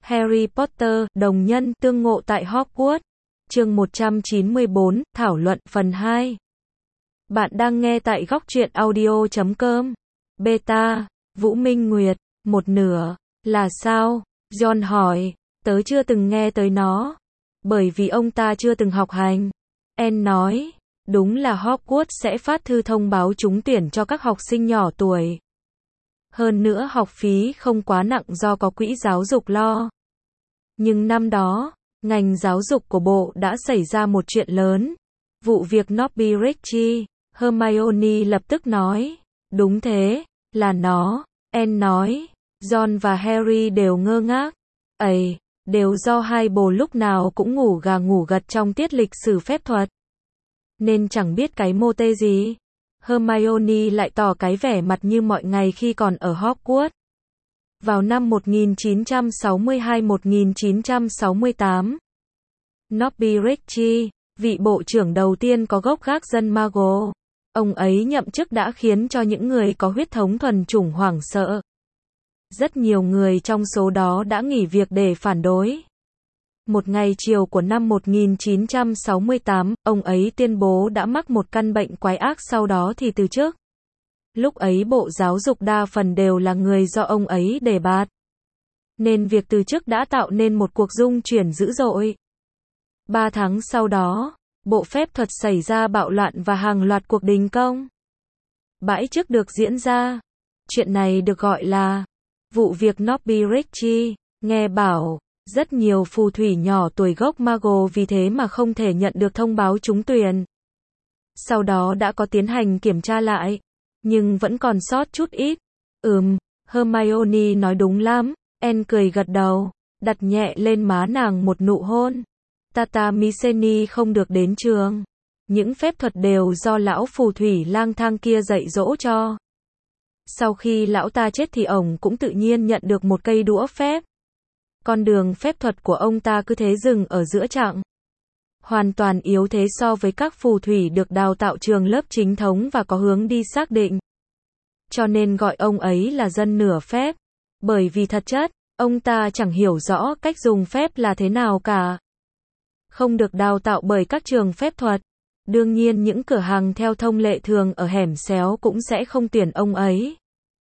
Harry Potter, đồng nhân, tương ngộ tại Hogwarts. Chương 194, thảo luận phần 2. Bạn đang nghe tại góc truyện audio.com. Beta, Vũ Minh Nguyệt, một nửa, là sao? John hỏi, tớ chưa từng nghe tới nó. Bởi vì ông ta chưa từng học hành. Anne nói, đúng là Hogwarts sẽ phát thư thông báo trúng tuyển cho các học sinh nhỏ tuổi. Hơn nữa học phí không quá nặng do có quỹ giáo dục lo. Nhưng năm đó, ngành giáo dục của bộ đã xảy ra một chuyện lớn. Vụ việc Nobby Ritchie. Hermione lập tức nói, đúng thế, là nó. Anne nói, John và Harry đều ngơ ngác. Ấy, đều do hai bồ lúc nào cũng ngủ gà ngủ gật trong tiết lịch sử phép thuật. Nên chẳng biết cái mô tê gì. Hermione lại tỏ cái vẻ mặt như mọi ngày khi còn ở Hogwarts. Vào năm 1962-1968, Nobby Ritchie, vị bộ trưởng đầu tiên có gốc gác dân Mago. Ông ấy nhậm chức đã khiến cho những người có huyết thống thuần chủng hoảng sợ. Rất nhiều người trong số đó đã nghỉ việc để phản đối. Một ngày chiều của năm 1968, ông ấy tuyên bố đã mắc một căn bệnh quái ác, sau đó thì từ chức. Lúc ấy Bộ Giáo dục đa phần đều là người do ông ấy đề bạt. Nên việc từ chức đã tạo nên một cuộc dung chuyển dữ dội. 3 tháng sau đó, Bộ Phép thuật xảy ra bạo loạn và hàng loạt cuộc đình công. Bãi chức được diễn ra. Chuyện này được gọi là vụ việc Nobby Ritchie. Nghe bảo, rất nhiều phù thủy nhỏ tuổi gốc Mago vì thế mà không thể nhận được thông báo trúng tuyển. Sau đó đã có tiến hành kiểm tra lại, nhưng vẫn còn sót chút ít. Hermione nói đúng lắm. Anne cười gật đầu, đặt nhẹ lên má nàng một nụ hôn. Tata Mycene không được đến trường. Những phép thuật đều do lão phù thủy lang thang kia dạy dỗ cho. Sau khi lão ta chết thì ổng cũng tự nhiên nhận được một cây đũa phép. Con đường phép thuật của ông ta cứ thế dừng ở giữa chặng. Hoàn toàn yếu thế so với các phù thủy được đào tạo trường lớp chính thống và có hướng đi xác định. Cho nên gọi ông ấy là dân nửa phép. Bởi vì thật chất, ông ta chẳng hiểu rõ cách dùng phép là thế nào cả. Không được đào tạo bởi các trường phép thuật. Đương nhiên những cửa hàng theo thông lệ thường ở hẻm xéo cũng sẽ không tuyển ông ấy.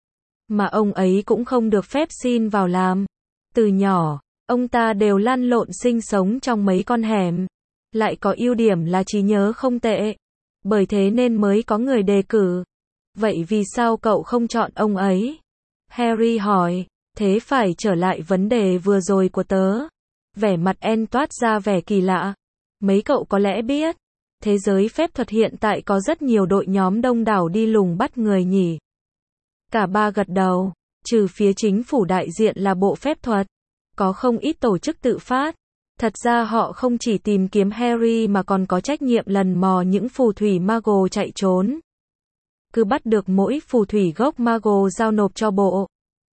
Mà ông ấy cũng không được phép xin vào làm. Từ nhỏ, ông ta đều lăn lộn sinh sống trong mấy con hẻm. Lại có ưu điểm là trí nhớ không tệ. Bởi thế nên mới có người đề cử. Vậy vì sao cậu không chọn ông ấy? Harry hỏi. Thế phải trở lại vấn đề vừa rồi của tớ. Vẻ mặt Anne toát ra vẻ kỳ lạ. Mấy cậu có lẽ biết, thế giới phép thuật hiện tại có rất nhiều đội nhóm đông đảo đi lùng bắt người nhỉ? Cả ba gật đầu, trừ phía chính phủ đại diện là Bộ Phép thuật. Có không ít tổ chức tự phát. Thật ra họ không chỉ tìm kiếm Harry mà còn có trách nhiệm lần mò những phù thủy Mago chạy trốn. Cứ bắt được mỗi phù thủy gốc Mago giao nộp cho bộ.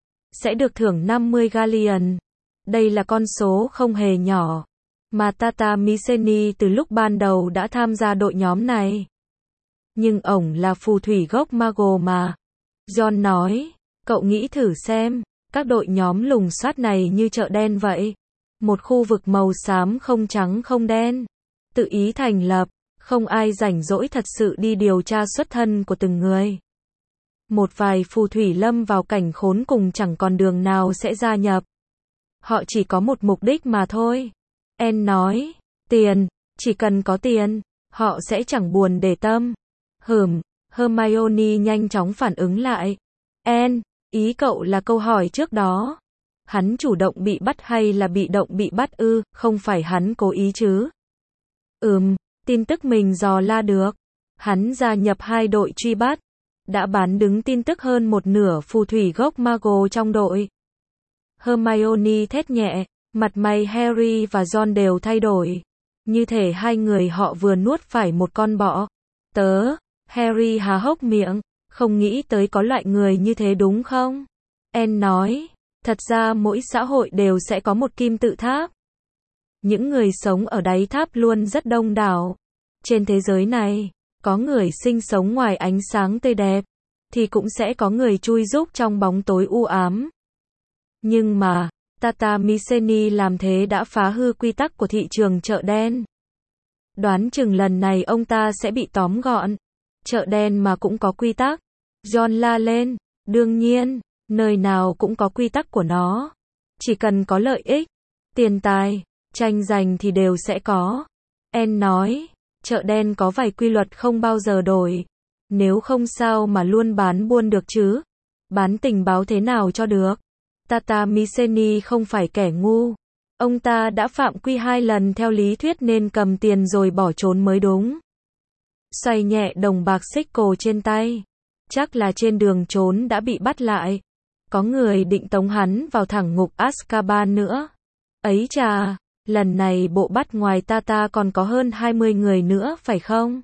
Sẽ được thưởng 50 galleon. Đây là con số không hề nhỏ. Mà Tata Mycene từ lúc ban đầu đã tham gia đội nhóm này. Nhưng ổng là phù thủy gốc Mago mà. John nói, cậu nghĩ thử xem, các đội nhóm lùng soát này như chợ đen vậy. Một khu vực màu xám không trắng không đen. Tự ý thành lập, không ai rảnh rỗi thật sự đi điều tra xuất thân của từng người. Một vài phù thủy lâm vào cảnh khốn cùng chẳng còn đường nào sẽ gia nhập. Họ chỉ có một mục đích mà thôi. Anne nói, tiền, chỉ cần có tiền, họ sẽ chẳng buồn để tâm. Hermione nhanh chóng phản ứng lại. Anne, ý cậu là câu hỏi trước đó. Hắn chủ động bị bắt hay là bị động bị bắt ư, không phải hắn cố ý chứ? Tin tức mình dò la được. Hắn gia nhập hai đội truy bắt. Đã bán đứng tin tức hơn một nửa phù thủy gốc Mago trong đội. Hermione thét nhẹ, mặt mày Harry và John đều thay đổi. Như thể hai người họ vừa nuốt phải một con bọ. Harry há hốc miệng, không nghĩ tới có loại người như thế đúng không? Anne nói, thật ra mỗi xã hội đều sẽ có một kim tự tháp. Những người sống ở đáy tháp luôn rất đông đảo. Trên thế giới này, có người sinh sống ngoài ánh sáng tươi đẹp, thì cũng sẽ có người chui rúc trong bóng tối u ám. Nhưng mà, Tata Myceni làm thế đã phá hư quy tắc của thị trường chợ đen. Đoán chừng lần này ông ta sẽ bị tóm gọn. Chợ đen mà cũng có quy tắc. John la lên. Đương nhiên, nơi nào cũng có quy tắc của nó. Chỉ cần có lợi ích, tiền tài, tranh giành thì đều sẽ có. Anne nói, chợ đen có vài quy luật không bao giờ đổi. Nếu không sao mà luôn bán buôn được chứ. Bán tình báo thế nào cho được. Tata Myceni không phải kẻ ngu. Ông ta đã phạm quy 2 lần theo lý thuyết nên cầm tiền rồi bỏ trốn mới đúng. Xoay nhẹ đồng bạc xích cổ trên tay. Chắc là trên đường trốn đã bị bắt lại. Có người định tống hắn vào thẳng ngục Azkaban nữa. Ấy chà, lần này bộ bắt ngoài Tata còn có hơn 20 người nữa phải không?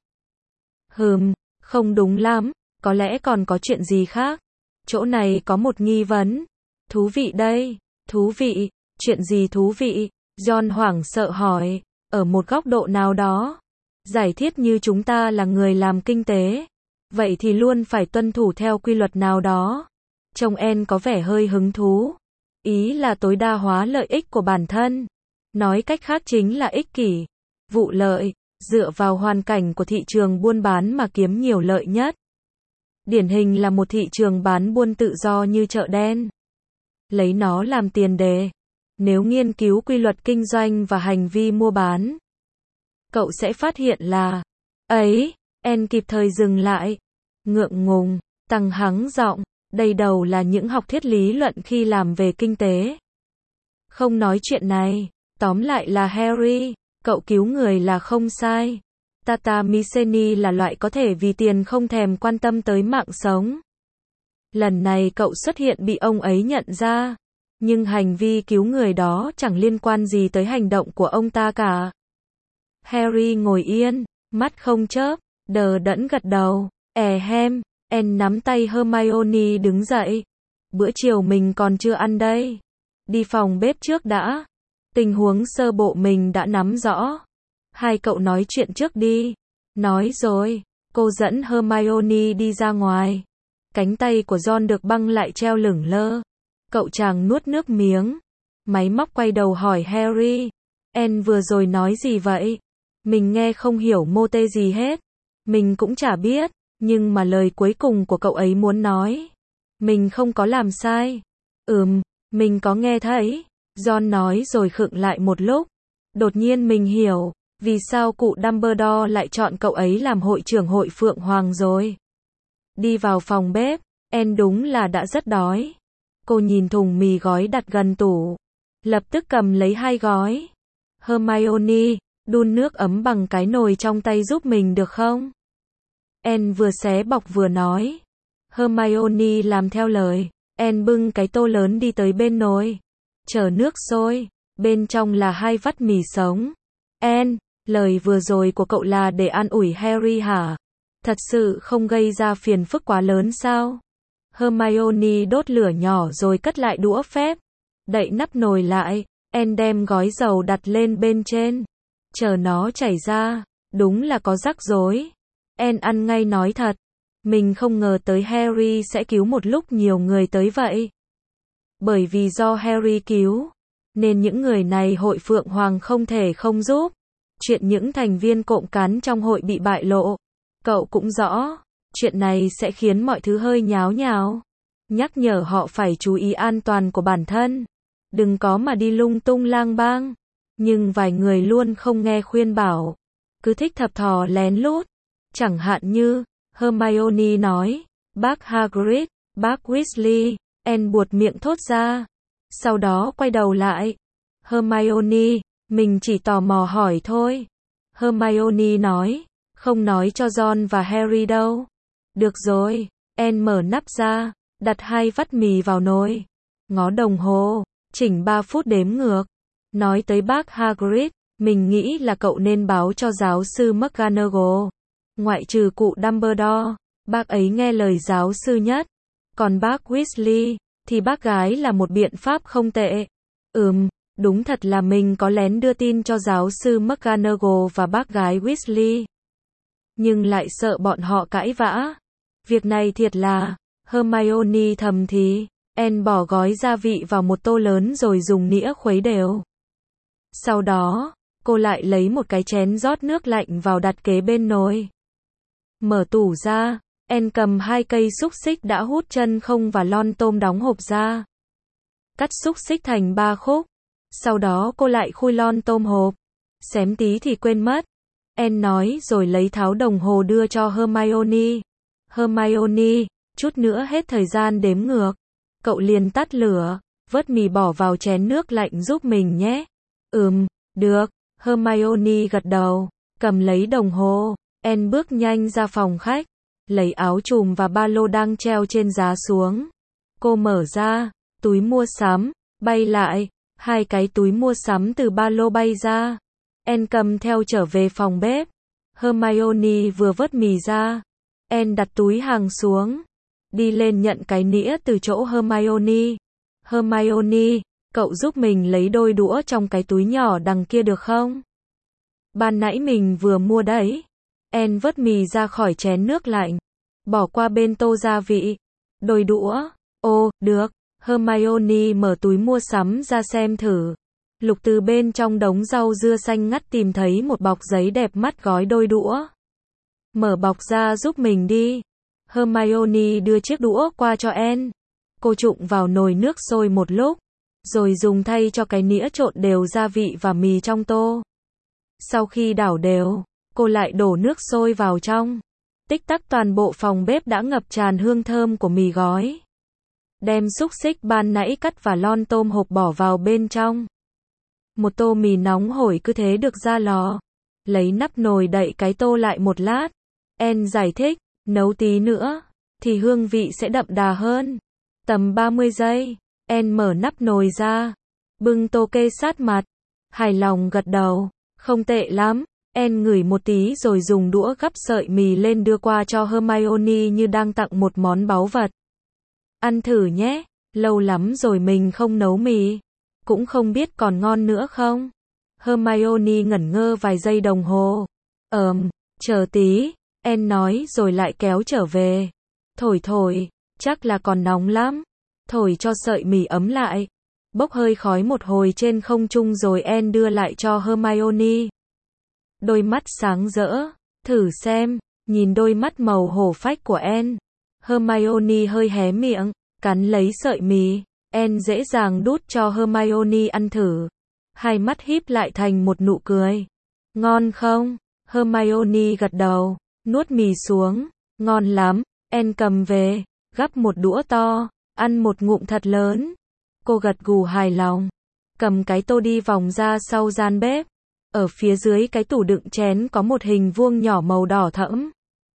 Không đúng lắm, có lẽ còn có chuyện gì khác. Chỗ này có một nghi vấn. Thú vị đây, thú vị, chuyện gì thú vị? John hoảng sợ hỏi, ở một góc độ nào đó. Giải thiết như chúng ta là người làm kinh tế. Vậy thì luôn phải tuân thủ theo quy luật nào đó. Trông Anne có vẻ hơi hứng thú. Ý là tối đa hóa lợi ích của bản thân. Nói cách khác chính là ích kỷ, vụ lợi, dựa vào hoàn cảnh của thị trường buôn bán mà kiếm nhiều lợi nhất. Điển hình là một thị trường bán buôn tự do như chợ đen. Lấy nó làm tiền đề. Nếu nghiên cứu quy luật kinh doanh và hành vi mua bán, cậu sẽ phát hiện là, Anne kịp thời dừng lại. Ngượng ngùng, tăng hắng giọng, đây đầu là những học thuyết lý luận khi làm về kinh tế. Không nói chuyện này, tóm lại là Harry, cậu cứu người là không sai. Tata Myceni là loại có thể vì tiền không thèm quan tâm tới mạng sống. Lần này cậu xuất hiện bị ông ấy nhận ra. Nhưng hành vi cứu người đó chẳng liên quan gì tới hành động của ông ta cả. Harry ngồi yên, mắt không chớp, đờ đẫn gật đầu. Anne nắm tay Hermione đứng dậy. Bữa chiều mình còn chưa ăn đây. Đi phòng bếp trước đã. Tình huống sơ bộ mình đã nắm rõ. Hai cậu nói chuyện trước đi. Nói rồi, cô dẫn Hermione đi ra ngoài. Cánh tay của John được băng lại treo lửng lơ. Cậu chàng nuốt nước miếng. Máy móc quay đầu hỏi Harry. Anne vừa rồi nói gì vậy? Mình nghe không hiểu mô tê gì hết. Mình cũng chả biết. Nhưng mà lời cuối cùng của cậu ấy muốn nói. Mình không có làm sai. Mình có nghe thấy. John nói rồi khựng lại một lúc. Đột nhiên mình hiểu. Vì sao cụ Dumbledore lại chọn cậu ấy làm hội trưởng hội Phượng Hoàng rồi. Đi vào phòng bếp. Anne đúng là đã rất đói. Cô nhìn thùng mì gói đặt gần tủ. Lập tức cầm lấy 2 gói. Hermione, đun nước ấm bằng cái nồi trong tay giúp mình được không? Anne vừa xé bọc vừa nói. Hermione làm theo lời. Anne bưng cái tô lớn đi tới bên nồi. Chờ nước sôi. Bên trong là 2 vắt mì sống. Anne, lời vừa rồi của cậu là để an ủi Harry hả? Thật sự không gây ra phiền phức quá lớn sao? Hermione đốt lửa nhỏ rồi cất lại đũa phép. Đậy nắp nồi lại. Anne đem gói dầu đặt lên bên trên. Chờ nó chảy ra. Đúng là có rắc rối. Anne ăn ngay nói thật. Mình không ngờ tới Harry sẽ cứu một lúc nhiều người tới vậy. Bởi vì do Harry cứu, nên những người này hội Phượng Hoàng không thể không giúp. Chuyện những thành viên cộng cán trong hội bị bại lộ. Cậu cũng rõ. Chuyện này sẽ khiến mọi thứ hơi nháo nhào. Nhắc nhở họ phải chú ý an toàn của bản thân. Đừng có mà đi lung tung lang bang. Nhưng vài người luôn không nghe khuyên bảo. Cứ thích thập thò lén lút. Chẳng hạn như, Hermione nói, bác Hagrid, bác Weasley. Anne buột miệng thốt ra. Sau đó quay đầu lại. Hermione, mình chỉ tò mò hỏi thôi. Hermione nói, không nói cho Ron và Harry đâu. Được rồi. Anne mở nắp ra, đặt 2 vắt mì vào nồi. Ngó đồng hồ, chỉnh 3 phút đếm ngược. Nói tới bác Hagrid, mình nghĩ là cậu nên báo cho giáo sư McGonagall. Ngoại trừ cụ Dumbledore, bác ấy nghe lời giáo sư nhất. Còn bác Weasley, thì bác gái là một biện pháp không tệ. Đúng thật là mình có lén đưa tin cho giáo sư McGonagall và bác gái Weasley. Nhưng lại sợ bọn họ cãi vã. Việc này thiệt là, Hermione thầm thì, Anne bỏ gói gia vị vào một tô lớn rồi dùng nĩa khuấy đều. Sau đó, cô lại lấy một cái chén rót nước lạnh vào đặt kế bên nồi. Mở tủ ra, Anne cầm 2 cây xúc xích đã hút chân không và lon tôm đóng hộp ra. Cắt xúc xích thành 3 khúc. Sau đó cô lại khui lon tôm hộp. Xém tí thì quên mất. Anne nói rồi lấy tháo đồng hồ đưa cho Hermione. Hermione, chút nữa hết thời gian đếm ngược. Cậu liền tắt lửa, vớt mì bỏ vào chén nước lạnh giúp mình nhé. Được. Hermione gật đầu, cầm lấy đồng hồ. Anne bước nhanh ra phòng khách, lấy áo trùm và ba lô đang treo trên giá xuống. Cô mở ra, túi mua sắm, bay lại, 2 cái túi mua sắm từ ba lô bay ra. Anne cầm theo trở về phòng bếp. Hermione vừa vớt mì ra. Anne đặt túi hàng xuống, đi lên nhận cái nĩa từ chỗ Hermione. Hermione, cậu giúp mình lấy đôi đũa trong cái túi nhỏ đằng kia được không? Ban nãy mình vừa mua đấy. Anne vớt mì ra khỏi chén nước lạnh, bỏ qua bên tô gia vị. Đôi đũa. Ồ, được. Hermione mở túi mua sắm ra xem thử. Lục từ bên trong đống rau dưa xanh ngắt tìm thấy một bọc giấy đẹp mắt gói đôi đũa. Mở bọc ra giúp mình đi. Hermione đưa chiếc đũa qua cho Anne. Cô trụng vào nồi nước sôi một lúc, rồi dùng thay cho cái nĩa trộn đều gia vị và mì trong tô. Sau khi đảo đều, cô lại đổ nước sôi vào trong. Tích tắc toàn bộ phòng bếp đã ngập tràn hương thơm của mì gói. Đem xúc xích ban nãy cắt và lon tôm hộp bỏ vào bên trong. Một tô mì nóng hổi cứ thế được ra lò. Lấy nắp nồi đậy cái tô lại một lát. Anne giải thích, nấu tí nữa, thì hương vị sẽ đậm đà hơn. Tầm 30 giây, Anne mở nắp nồi ra, bưng tô kê sát mặt. Hài lòng gật đầu, không tệ lắm. Anne ngửi một tí rồi dùng đũa gắp sợi mì lên đưa qua cho Hermione như đang tặng một món báu vật. Ăn thử nhé, lâu lắm rồi mình không nấu mì. Cũng không biết còn ngon nữa không? Hermione ngẩn ngơ vài giây đồng hồ. Chờ tí, Anne nói rồi lại kéo trở về. Thổi, chắc là còn nóng lắm. Thổi cho sợi mì ấm lại. Bốc hơi khói một hồi trên không trung rồi Anne đưa lại cho Hermione. Đôi mắt sáng rỡ, thử xem, nhìn đôi mắt màu hổ phách của Anne. Hermione hơi hé miệng, cắn lấy sợi mì. Anne dễ dàng đút cho Hermione ăn thử. Hai mắt híp lại thành một nụ cười. Ngon không? Hermione gật đầu, nuốt mì xuống. Ngon lắm. Anne cầm về, gắp một đũa to, ăn một ngụm thật lớn. Cô gật gù hài lòng, cầm cái tô đi vòng ra sau gian bếp. Ở phía dưới cái tủ đựng chén có một hình vuông nhỏ màu đỏ thẫm.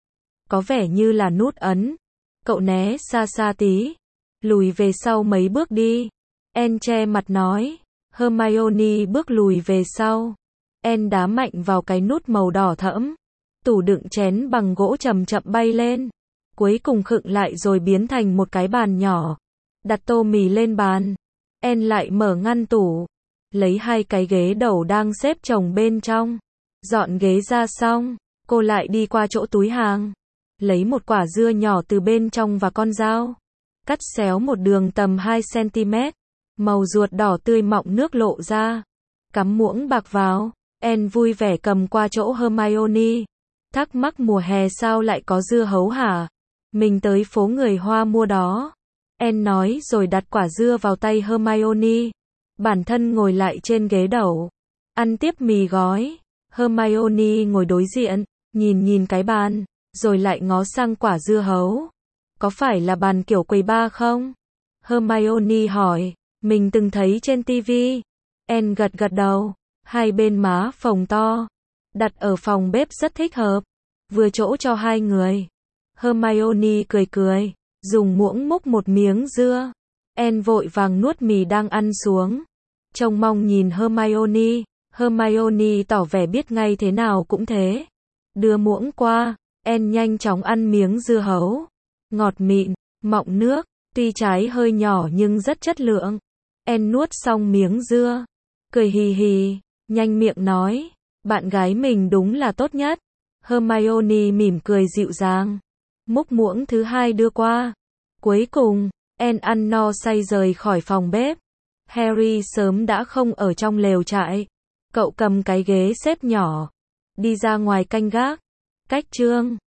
Có vẻ như là nút ấn. Cậu né xa xa tí, lùi về sau mấy bước đi. Anne che mặt nói. Hermione bước lùi về sau. Anne đá mạnh vào cái nút màu đỏ thẫm. Tủ đựng chén bằng gỗ chậm chậm bay lên. Cuối cùng khựng lại rồi biến thành một cái bàn nhỏ. Đặt tô mì lên bàn. Anne lại mở ngăn tủ. Lấy 2 cái ghế đầu đang xếp chồng bên trong. Dọn ghế ra xong, cô lại đi qua chỗ túi hàng. Lấy một quả dưa nhỏ từ bên trong và con dao. Cắt xéo một đường tầm 2 cm. Màu ruột đỏ tươi mọng nước lộ ra. Cắm muỗng bạc vào. Anne vui vẻ cầm qua chỗ Hermione. Thắc mắc mùa hè sao lại có dưa hấu hả? Mình tới phố người Hoa mua đó. Anne nói rồi đặt quả dưa vào tay Hermione. Bản thân ngồi lại trên ghế đầu. Ăn tiếp mì gói. Hermione ngồi đối diện, nhìn cái bàn, rồi lại ngó sang quả dưa hấu. Có phải là bàn kiểu quầy bar không? Hermione hỏi. Mình từng thấy trên TV. Anne gật đầu. 2 bên má phồng to. Đặt ở phòng bếp rất thích hợp. Vừa chỗ cho 2 người. Hermione cười. Dùng muỗng múc một miếng dưa. Anne vội vàng nuốt mì đang ăn xuống. Trông mong nhìn Hermione. Hermione tỏ vẻ biết ngay thế nào cũng thế. Đưa muỗng qua. Anne nhanh chóng ăn miếng dưa hấu. Ngọt mịn, mọng nước. Tuy trái hơi nhỏ nhưng rất chất lượng. Anne nuốt xong miếng dưa. Cười hì hì. Nhanh miệng nói. Bạn gái mình đúng là tốt nhất. Hermione mỉm cười dịu dàng. Múc muỗng thứ 2 đưa qua. Cuối cùng, Anne ăn no say rời khỏi phòng bếp. Harry sớm đã không ở trong lều trại. Cậu cầm cái ghế xếp nhỏ, đi ra ngoài canh gác. Cách chương